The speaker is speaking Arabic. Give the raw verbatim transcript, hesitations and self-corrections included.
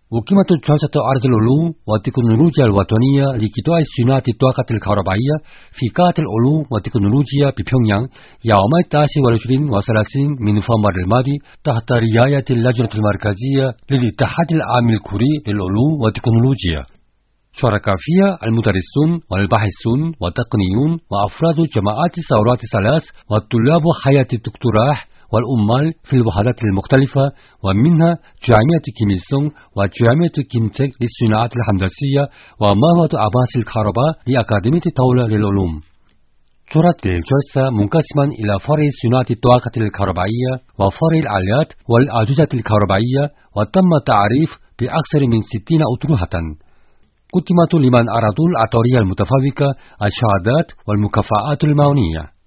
وكيمة دراسة أرض العلوم والتكنولوجيا الوطنية لقطاع صناعة الطاقة الكهربائية في قاعة العلوم والتكنولوجيا ببيونغيانغ يوم التاسع والعشرين وثلاثين من نوفمبر الماضي تحت رعاية اللجنة المركزية للاتحاد العام الكوري للعلوم والتكنولوجيا. شارك فيها المدرسون والباحثون والتقنيون وأفراد جماعات الثورات الثلاث وطلاب حياة الدكتوراه والأمال في الوحدات المختلفة، ومنها جامعة كيم إل سونغ وجامعة كيمتك للصناعات الهندسية ومعهد عباس الكهرباء لأكاديمية الدولة للعلوم. جرت الجلسة منقسما إلى فرع صناعة الطاقة الكهربائية وفرع الآلات والأجهزة الكهربائية، وتم التعريف بأكثر من ستين أطروحة قدمت لمن أرادوا العطية المتفوقة الشهادات والمكافآت المعنية.